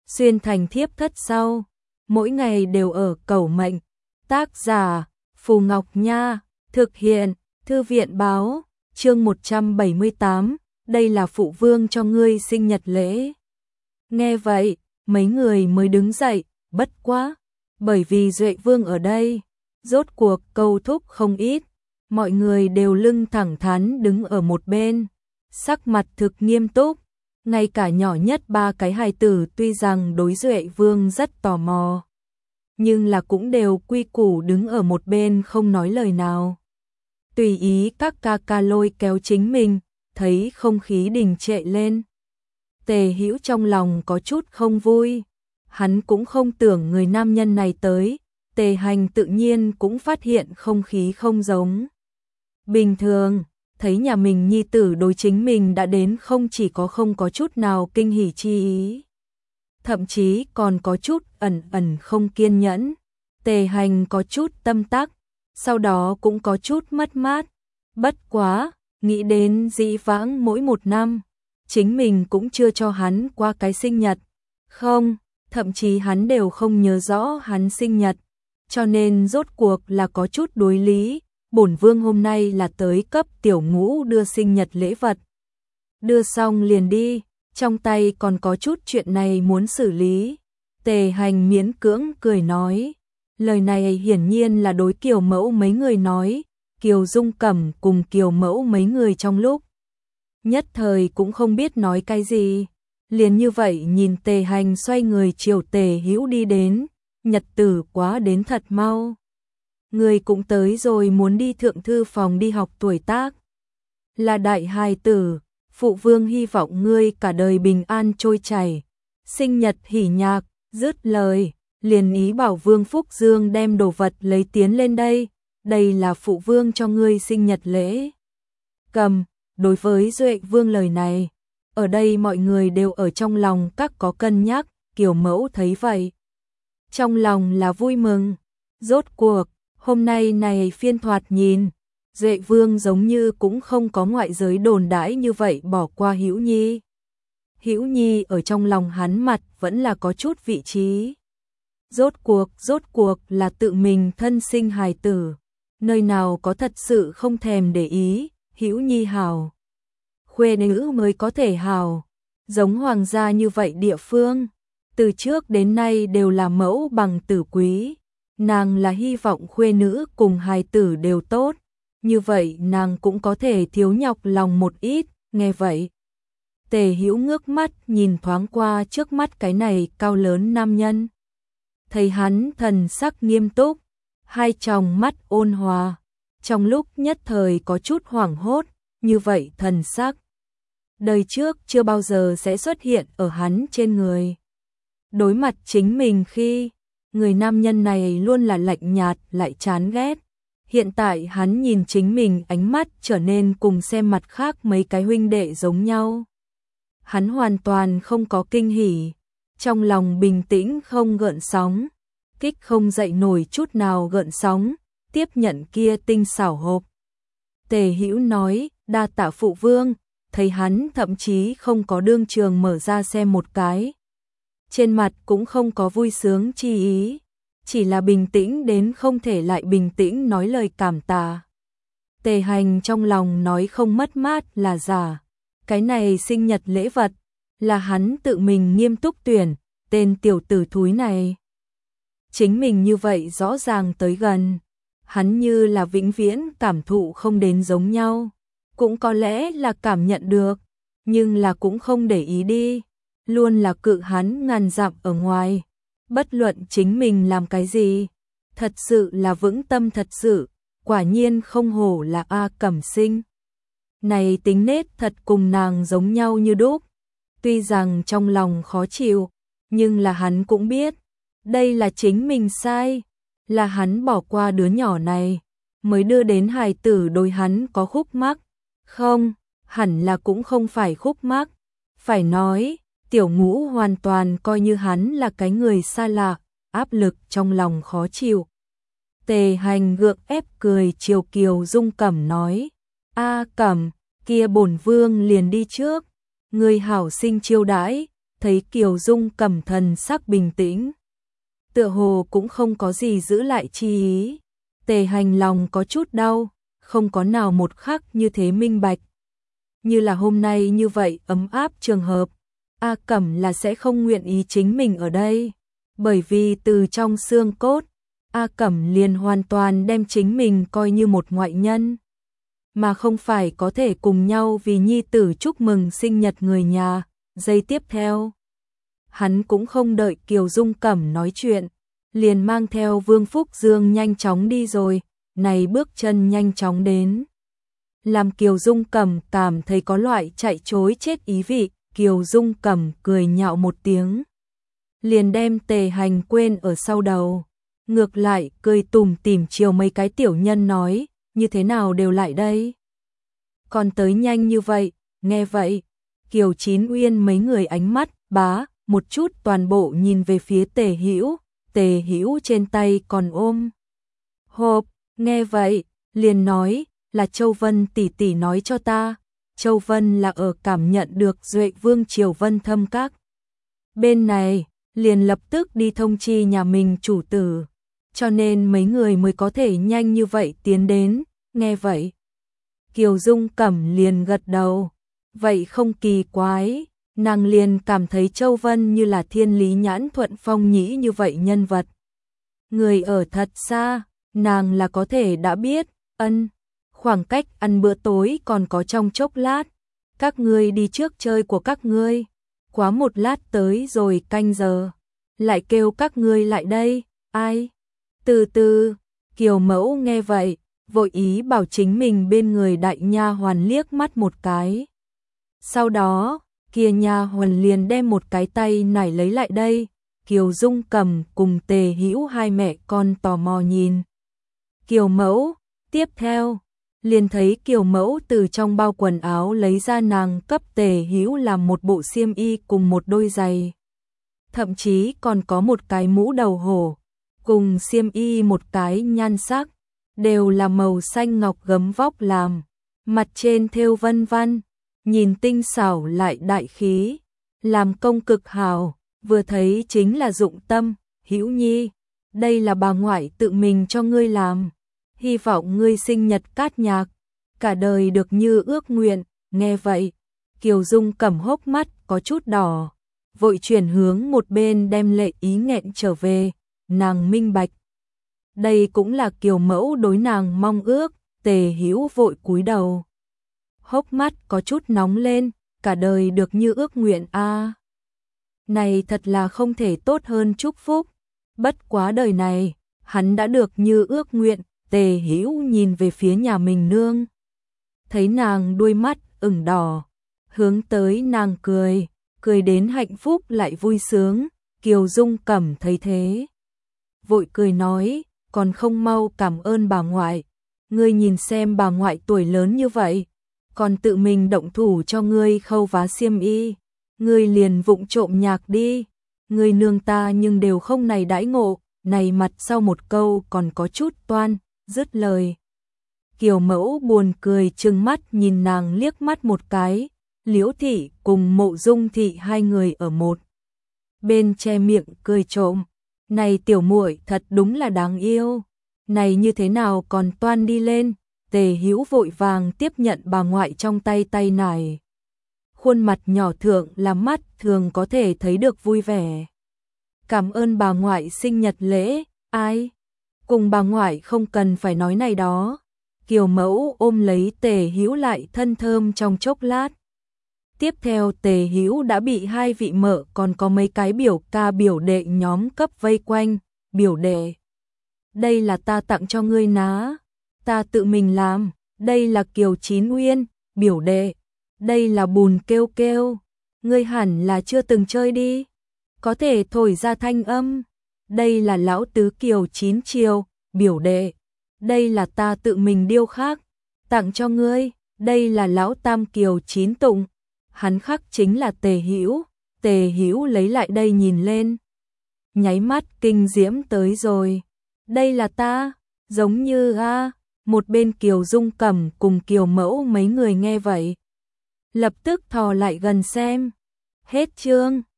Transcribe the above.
xuyên thành thiếp thất sau, mỗi ngày đều ở cầu mệnh. Tác giả Phù Ngọc Nha, thực hiện Thư viện Báo, chương 178, đây là phụ vương cho ngươi sinh nhật lễ. Nghe vậy, mấy người mới đứng dậy, bất quá, bởi vì Duệ Vương ở đây, rốt cuộc câu thúc không ít, mọi người đều lưng thẳng thắn đứng ở một bên, sắc mặt thực nghiêm túc, ngay cả nhỏ nhất ba cái hài tử tuy rằng đối Duệ Vương rất tò mò, nhưng là cũng đều quy củ đứng ở một bên không nói lời nào. Tùy ý các ca ca lôi kéo chính mình, thấy không khí đình trệ lên. Tề Hữu trong lòng có chút không vui, hắn cũng không tưởng người nam nhân này tới, Tề Hành tự nhiên cũng phát hiện không khí không giống bình thường, thấy nhà mình nhi tử đối chính mình đã đến không chỉ có không có chút nào kinh hỉ chi ý, thậm chí còn có chút ẩn ẩn không kiên nhẫn. Tề Hành có chút tâm tắc, sau đó cũng có chút mất mát, bất quá, nghĩ đến dĩ vãng mỗi một năm, chính mình cũng chưa cho hắn qua cái sinh nhật, không, thậm chí hắn đều không nhớ rõ hắn sinh nhật, cho nên rốt cuộc là có chút đối lý, bổn vương hôm nay là tới cấp tiểu ngũ đưa sinh nhật lễ vật. Đưa xong liền đi, trong tay còn có chút chuyện này muốn xử lý. Tề Hành miễn cưỡng cười nói, lời này hiển nhiên là đối Kiều Mẫu mấy người nói, Kiều Dung Cẩm cùng Kiều Mẫu mấy người trong lúc nhất thời cũng không biết nói cái gì, liền như vậy nhìn Tề Hành xoay người chiều Tề Hữu đi đến, nhật tử quá đến thật mau. Người cũng tới rồi, muốn đi thượng thư phòng đi học tuổi tác. Là đại hài tử, phụ vương hy vọng ngươi cả đời bình an trôi chảy, sinh nhật hỉ nhạc, dứt lời, liền ý bảo Vương Phúc Dương đem đồ vật lấy tiến lên đây, đây là phụ vương cho ngươi sinh nhật lễ. Cầm, đối với Duệ Vương lời này, ở đây mọi người đều ở trong lòng các có cân nhắc, Kiều Mẫu thấy vậy. Trong lòng là vui mừng, rốt cuộc, hôm nay này phiên thoạt nhìn, Duệ Vương giống như cũng không có ngoại giới đồn đãi như vậy bỏ qua Hữu Nhi. Hữu Nhi ở trong lòng hắn mặt vẫn là có chút vị trí. Rốt cuộc là tự mình thân sinh hài tử, nơi nào có thật sự không thèm để ý, Hữu Nhi hào. Khuê nữ mới có thể hào, giống hoàng gia như vậy địa phương, từ trước đến nay đều là mẫu bằng tử quý, nàng là hy vọng khuê nữ cùng hài tử đều tốt, như vậy nàng cũng có thể thiếu nhọc lòng một ít, nghe vậy. Tề Hữu ngước mắt nhìn thoáng qua trước mắt cái này cao lớn nam nhân. Thấy hắn thần sắc nghiêm túc, hai tròng mắt ôn hòa, trong lúc nhất thời có chút hoảng hốt, như vậy thần sắc. Đời trước chưa bao giờ sẽ xuất hiện ở hắn trên người. Đối mặt chính mình khi, người nam nhân này luôn là lạnh nhạt lại chán ghét. Hiện tại hắn nhìn chính mình ánh mắt trở nên cùng xem mặt khác mấy cái huynh đệ giống nhau. Hắn hoàn toàn không có kinh hỉ, trong lòng bình tĩnh không gợn sóng, kích không dậy nổi chút nào gợn sóng, tiếp nhận kia tinh xảo hộp. Tề Hữu nói, đa tạ phụ vương, thấy hắn thậm chí không có đương trường mở ra xem một cái. Trên mặt cũng không có vui sướng chi ý, chỉ là bình tĩnh đến không thể lại bình tĩnh nói lời cảm tạ. Tề Hành trong lòng nói không mất mát là giả, cái này sinh nhật lễ vật, là hắn tự mình nghiêm túc tuyển, tên tiểu tử thúi này. Chính mình như vậy rõ ràng tới gần, hắn như là vĩnh viễn cảm thụ không đến giống nhau, cũng có lẽ là cảm nhận được, nhưng là cũng không để ý đi, luôn là cự hắn ngàn dặm ở ngoài, bất luận chính mình làm cái gì, thật sự là vững tâm thật sự, quả nhiên không hổ là A Cẩm Sinh. Này tính nết thật cùng nàng giống nhau như đúc, tuy rằng trong lòng khó chịu, nhưng là hắn cũng biết, đây là chính mình sai, là hắn bỏ qua đứa nhỏ này, mới đưa đến hài tử đối hắn có khúc mắc. Không, hẳn là cũng không phải khúc mắc, phải nói, tiểu ngũ hoàn toàn coi như hắn là cái người xa lạ, áp lực trong lòng khó chịu. Tề Hành gượng ép cười chiều Kiều Dung Cẩm nói, A Cẩm, kia bổn vương liền đi trước, người hảo sinh chiêu đãi, thấy Kiều Dung Cẩm thần sắc bình tĩnh, tựa hồ cũng không có gì giữ lại chi ý. Tề Hành lòng có chút đau, không có nào một khắc như thế minh bạch. Như là hôm nay như vậy ấm áp trường hợp, A Cẩm là sẽ không nguyện ý chính mình ở đây. Bởi vì từ trong xương cốt, A Cẩm liền hoàn toàn đem chính mình coi như một ngoại nhân, mà không phải có thể cùng nhau vì nhi tử chúc mừng sinh nhật người nhà. Giây tiếp theo, hắn cũng không đợi Kiều Dung Cẩm nói chuyện, liền mang theo Vương Phúc Dương nhanh chóng đi rồi. Này bước chân nhanh chóng đến, làm Kiều Dung Cẩm cảm thấy có loại chạy trối chết ý vị. Kiều Dung Cẩm cười nhạo một tiếng, liền đem Tề Hành quên ở sau đầu, ngược lại cười tủm tỉm chiều mấy cái tiểu nhân nói, như thế nào đều lại đây? Còn tới nhanh như vậy. Nghe vậy, Kiều Chín Uyên mấy người ánh mắt bá một chút toàn bộ nhìn về phía Tề Hữu. Tề Hữu trên tay còn ôm hộp, nghe vậy liền nói, là Châu Vân tỷ tỷ nói cho ta. Châu Vân là ở cảm nhận được Duệ Vương Triều Vân Thâm Các bên này, liền lập tức đi thông chi nhà mình chủ tử, cho nên mấy người mới có thể nhanh như vậy tiến đến. Nghe vậy, Kiều Dung Cẩm liền gật đầu, vậy không kỳ quái, nàng liền cảm thấy Châu Vân như là Thiên Lý Nhãn Thuận Phong Nhĩ như vậy nhân vật. Người ở thật xa, nàng là có thể đã biết. Khoảng cách ăn bữa tối còn có trong chốc lát, các ngươi đi trước chơi của các ngươi, quá một lát tới rồi canh giờ, lại kêu các ngươi lại đây. Ai? Từ từ. Kiều Mẫu nghe vậy, vội ý bảo chính mình bên người đại nha hoàn liếc mắt một cái. Sau đó, kia nha hoàn liền đem một cái tay nải lấy lại đây. Kiều Dung Cẩm cùng Tề Hữu hai mẹ con tò mò nhìn Kiều Mẫu. Tiếp theo, liền thấy Kiều Mẫu từ trong bao quần áo lấy ra nàng cấp Tề Hữu làm một bộ xiêm y cùng một đôi giày. Thậm chí còn có một cái mũ đầu hổ, cùng xiêm y một cái nhan sắc, đều là màu xanh ngọc gấm vóc làm, mặt trên thêu vân văn, nhìn tinh xảo lại đại khí, làm công cực hào, vừa thấy chính là dụng tâm. Hữu Nhi, đây là bà ngoại tự mình cho ngươi làm, hy vọng ngươi sinh nhật cát nhạc, cả đời được như ước nguyện. Nghe vậy, Kiều Dung Cẩm hốc mắt có chút đỏ, vội chuyển hướng một bên đem lệ ý nghẹn trở về. Nàng minh bạch, đây cũng là Kiều Mẫu đối nàng mong ước. Tề Hữu vội cúi đầu, hốc mắt có chút nóng lên, cả đời được như ước nguyện a. Này thật là không thể tốt hơn chúc phúc, bất quá đời này, hắn đã được như ước nguyện. Tề Hữu nhìn về phía nhà mình nương, thấy nàng đôi mắt ửng đỏ, hướng tới nàng cười, cười đến hạnh phúc lại vui sướng. Kiều Dung Cẩm thấy thế, vội cười nói, còn không mau cảm ơn bà ngoại, ngươi nhìn xem bà ngoại tuổi lớn như vậy, còn tự mình động thủ cho ngươi khâu vá xiêm y, ngươi liền vụng trộm nhạc đi, ngươi nương ta nhưng đều không này đãi ngộ. Này mặt sau một câu còn có chút toan. Dứt lời, Kiều Mẫu buồn cười trừng mắt nhìn nàng liếc mắt một cái. Liễu thị cùng Mộ Dung thị hai người ở một bên che miệng cười trộm, này tiểu muội thật đúng là đáng yêu, này như thế nào còn toan đi lên. Tề Hữu vội vàng tiếp nhận bà ngoại trong tay tay nải, khuôn mặt nhỏ thượng là mắt thường có thể thấy được vui vẻ. Cảm ơn bà ngoại sinh nhật lễ. Ai? Cùng bà ngoại không cần phải nói này đó. Kiều Mẫu ôm lấy Tề Hữu lại thân thơm trong chốc lát. Tiếp theo Tề Hữu đã bị hai vị mợ còn có mấy cái biểu ca biểu đệ nhóm cấp vây quanh. Biểu đệ, đây là ta tặng cho ngươi ná, ta tự mình làm. Đây là Kiều Chín Uyên. Biểu đệ, đây là Bùn Kêu Kêu, ngươi hẳn là chưa từng chơi đi, có thể thổi ra thanh âm. Đây là lão tứ Kiều Chín Triều. Biểu đệ, đây là ta tự mình điêu khắc, tặng cho ngươi. Đây là lão tam Kiều Chín Tụng, hắn khắc chính là Tề Hữu. Tề Hữu lấy lại đây nhìn lên, nháy mắt kinh diễm tới rồi. Đây là ta, giống như a. Một bên Kiều Dung Cẩm cùng Kiều Mẫu mấy người nghe vậy, lập tức thò lại gần xem. Hết chương.